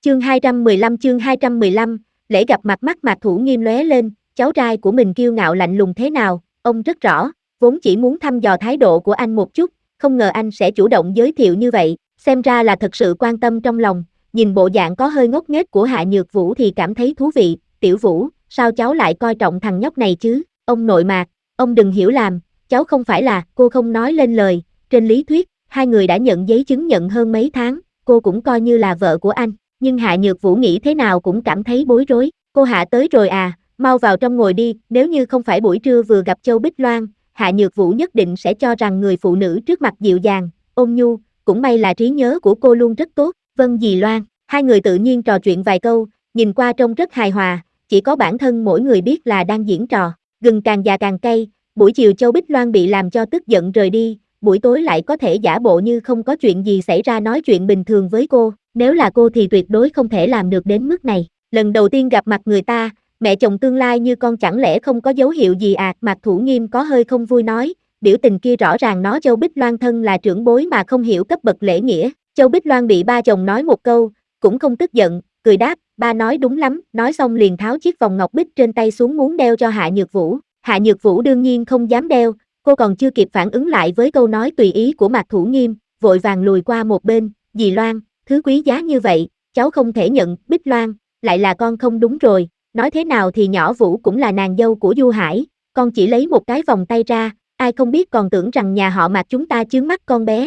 Chương 215, lễ gặp mặt. Mắt Mạc Thủ Nghiêm lóe lên, cháu trai của mình kiêu ngạo lạnh lùng thế nào, ông rất rõ, vốn chỉ muốn thăm dò thái độ của anh một chút, không ngờ anh sẽ chủ động giới thiệu như vậy, xem ra là thật sự quan tâm trong lòng, nhìn bộ dạng có hơi ngốc nghếch của Hạ Nhược Vũ thì cảm thấy thú vị. Tiểu Vũ, sao cháu lại coi trọng thằng nhóc này chứ? Ông nội Mạc, ông đừng hiểu lầm, cháu không phải là. Cô không nói lên lời, trên lý thuyết, hai người đã nhận giấy chứng nhận hơn mấy tháng, cô cũng coi như là vợ của anh. Nhưng Hạ Nhược Vũ nghĩ thế nào cũng cảm thấy bối rối. Cô Hạ tới rồi à, mau vào trong ngồi đi. Nếu như không phải buổi trưa vừa gặp Châu Bích Loan, Hạ Nhược Vũ nhất định sẽ cho rằng người phụ nữ trước mặt dịu dàng, ôn nhu, cũng may là trí nhớ của cô luôn rất tốt. Vâng dì Loan. Hai người tự nhiên trò chuyện vài câu, nhìn qua trông rất hài hòa, chỉ có bản thân mỗi người biết là đang diễn trò. Gừng càng già càng cay, buổi chiều Châu Bích Loan bị làm cho tức giận rời đi, buổi tối lại có thể giả bộ như không có chuyện gì xảy ra nói chuyện bình thường với cô. Nếu là cô thì tuyệt đối không thể làm được đến mức này. Lần đầu tiên gặp mặt người ta, mẹ chồng tương lai như con chẳng lẽ không có dấu hiệu gì à? Mạc Thủ Nghiêm có hơi không vui nói, biểu tình kia rõ ràng nó Châu Bích Loan thân là trưởng bối mà không hiểu cấp bậc lễ nghĩa. Châu Bích Loan bị ba chồng nói một câu, cũng không tức giận, cười đáp, ba nói đúng lắm, nói xong liền tháo chiếc vòng ngọc bích trên tay xuống muốn đeo cho Hạ Nhược Vũ. Hạ Nhược Vũ đương nhiên không dám đeo, cô còn chưa kịp phản ứng lại với câu nói tùy ý của Mạc Thủ Nghiêm, vội vàng lùi qua một bên. Dì Loan, thứ quý giá như vậy, cháu không thể nhận. Bích Loan, lại là con không đúng rồi, nói thế nào thì nhỏ Vũ cũng là nàng dâu của Du Hải, con chỉ lấy một cái vòng tay ra, ai không biết còn tưởng rằng nhà họ Mạc chúng ta chướng mắt con bé.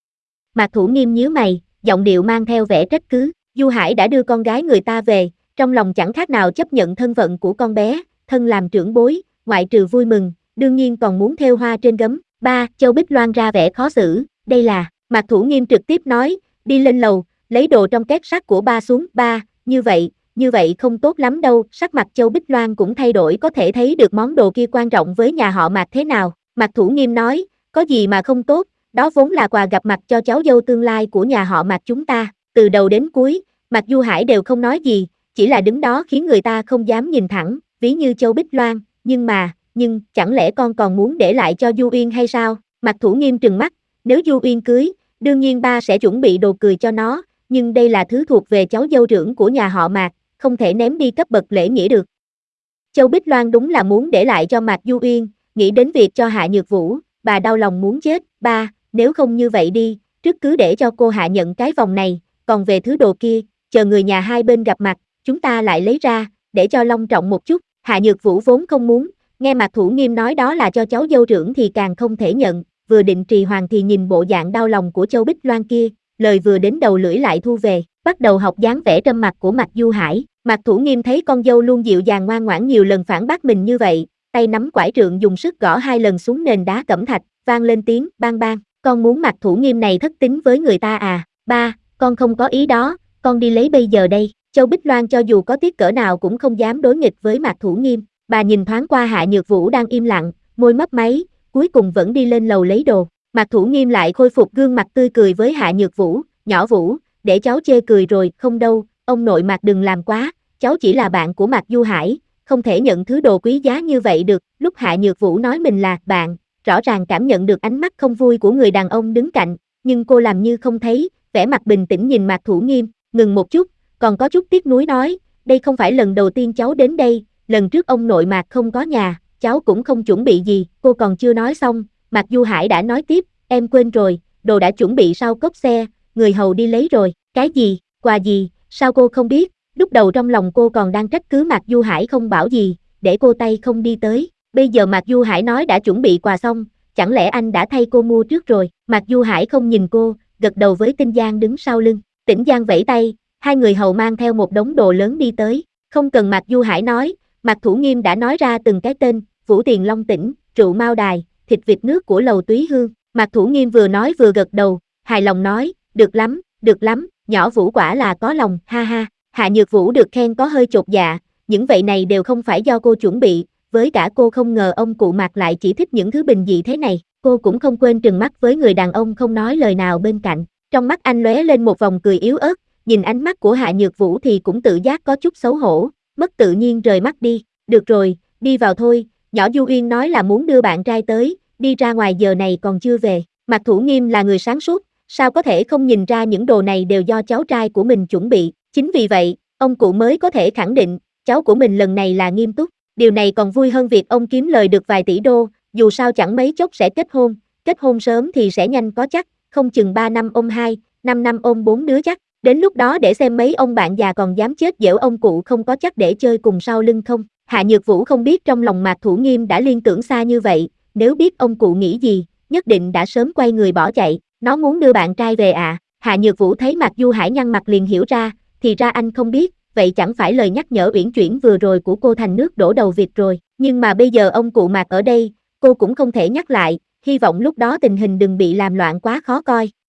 Mạc Thủ Nghiêm nhíu mày, giọng điệu mang theo vẻ trách cứ. Du Hải đã đưa con gái người ta về, trong lòng chẳng khác nào chấp nhận thân phận của con bé, thân làm trưởng bối, ngoại trừ vui mừng, đương nhiên còn muốn thêu hoa trên gấm. Ba, Châu Bích Loan ra vẻ khó xử, đây là. Mạc Thủ Nghiêm trực tiếp nói, đi lên lầu, lấy đồ trong két sắt của ba xuống. Ba, như vậy không tốt lắm đâu. Sắc mặt Châu Bích Loan cũng thay đổi, có thể thấy được món đồ kia quan trọng với nhà họ Mạc thế nào. Mạc Thủ Nghiêm nói, có gì mà không tốt, đó vốn là quà gặp mặt cho cháu dâu tương lai của nhà họ Mạc chúng ta. Từ đầu đến cuối, Mạc Du Hải đều không nói gì, chỉ là đứng đó khiến người ta không dám nhìn thẳng, ví như Châu Bích Loan, nhưng chẳng lẽ con còn muốn để lại cho Du Uyên hay sao? Mạc Thủ Nghiêm trừng mắt, nếu Du Uyên cưới, đương nhiên ba sẽ chuẩn bị đồ cười cho nó, nhưng đây là thứ thuộc về cháu dâu trưởng của nhà họ Mạc, không thể ném đi cấp bậc lễ nghĩa được. Châu Bích Loan đúng là muốn để lại cho Mạc Du Uyên, nghĩ đến việc cho Hạ Nhược Vũ, bà đau lòng muốn chết. Ba, nếu không như vậy đi, trước cứ để cho cô Hạ nhận cái vòng này, còn về thứ đồ kia, chờ người nhà hai bên gặp mặt, chúng ta lại lấy ra, để cho long trọng một chút. Hạ Nhược Vũ vốn không muốn, nghe Mạc Thủ Nghiêm nói đó là cho cháu dâu trưởng thì càng không thể nhận, vừa định trì hoãn thì nhìn bộ dạng đau lòng của Châu Bích Loan kia, lời vừa đến đầu lưỡi lại thu về, bắt đầu học dáng vẻ trâm mặt của Mạc Du Hải. Mạc Thủ Nghiêm thấy con dâu luôn dịu dàng ngoan ngoãn nhiều lần phản bác mình như vậy, tay nắm quải trượng dùng sức gõ 2 lần xuống nền đá cẩm thạch, vang lên tiếng bang bang. Con muốn Mạc Thủ Nghiêm này thất tín với người ta à? Ba, con không có ý đó, con đi lấy bây giờ đây. Châu Bích Loan cho dù có tiếc cỡ nào cũng không dám đối nghịch với Mạc Thủ Nghiêm. Bà nhìn thoáng qua Hạ Nhược Vũ đang im lặng, môi mấp máy, cuối cùng vẫn đi lên lầu lấy đồ. Mạc Thủ Nghiêm lại khôi phục gương mặt tươi cười với Hạ Nhược Vũ, nhỏ Vũ, để cháu chê cười rồi. Không đâu, ông nội Mạc đừng làm quá, cháu chỉ là bạn của Mạc Du Hải, không thể nhận thứ đồ quý giá như vậy được. Lúc Hạ Nhược Vũ nói mình là bạn, rõ ràng cảm nhận được ánh mắt không vui của người đàn ông đứng cạnh, nhưng cô làm như không thấy, vẻ mặt bình tĩnh nhìn Mạc Thủ Nghiêm, ngừng một chút, còn có chút tiếc nuối nói, đây không phải lần đầu tiên cháu đến đây, lần trước ông nội Mạc không có nhà, cháu cũng không chuẩn bị gì. Cô còn chưa nói xong, Mạc Du Hải đã nói tiếp, em quên rồi, đồ đã chuẩn bị sau cốp xe, người hầu đi lấy rồi. Cái gì, quà gì, sao cô không biết? Lúc đầu trong lòng cô còn đang trách cứ Mạc Du Hải không bảo gì, để cô tay không đi tới, bây giờ Mạc Du Hải nói đã chuẩn bị quà xong, chẳng lẽ anh đã thay cô mua trước rồi? Mạc Du Hải không nhìn cô, gật đầu với Tinh Giang đứng sau lưng. Tĩnh Giang vẫy tay, hai người hầu mang theo một đống đồ lớn đi tới. Không cần Mạc Du Hải nói, Mạc Thủ Nghiêm đã nói ra từng cái tên, Vũ Tiền Long Tỉnh, rượu Mao Đài, thịt vịt nước của lầu Túy Hương. Mạc Thủ Nghiêm vừa nói vừa gật đầu, hài lòng nói, được lắm, nhỏ Vũ quả là có lòng, ha ha. Hạ Nhược Vũ được khen có hơi chột dạ, những vậy này đều không phải do cô chuẩn bị, với cả cô không ngờ ông cụ Mạc lại chỉ thích những thứ bình dị thế này, cô cũng không quên trừng mắt với người đàn ông không nói lời nào bên cạnh. Trong mắt anh lóe lên một vòng cười yếu ớt, nhìn ánh mắt của Hạ Nhược Vũ thì cũng tự giác có chút xấu hổ, mất tự nhiên rời mắt đi. Được rồi, đi vào thôi, nhỏ Du Uyên nói là muốn đưa bạn trai tới, đi ra ngoài giờ này còn chưa về. Mạc Thủ Nghiêm là người sáng suốt, sao có thể không nhìn ra những đồ này đều do cháu trai của mình chuẩn bị. Chính vì vậy, ông cụ mới có thể khẳng định, cháu của mình lần này là nghiêm túc. Điều này còn vui hơn việc ông kiếm lời được vài tỷ đô, dù sao chẳng mấy chốc sẽ kết hôn sớm thì sẽ nhanh có chắc, không chừng 3 năm ôm 2, 5 năm ôm 4 đứa chắc. Đến lúc đó để xem mấy ông bạn già còn dám chết giễu ông cụ không có chắc để chơi cùng sau lưng không. Hạ Nhược Vũ không biết trong lòng Mạc Thủ Nghiêm đã liên tưởng xa như vậy, nếu biết ông cụ nghĩ gì, nhất định đã sớm quay người bỏ chạy. Nó muốn đưa bạn trai về à? Hạ Nhược Vũ thấy Mạc Du Hải nhăn mặt liền hiểu ra, thì ra anh không biết, vậy chẳng phải lời nhắc nhở uyển chuyển vừa rồi của cô thành nước đổ đầu vịt rồi. Nhưng mà bây giờ ông cụ Mạc ở đây, cô cũng không thể nhắc lại, hy vọng lúc đó tình hình đừng bị làm loạn quá khó coi.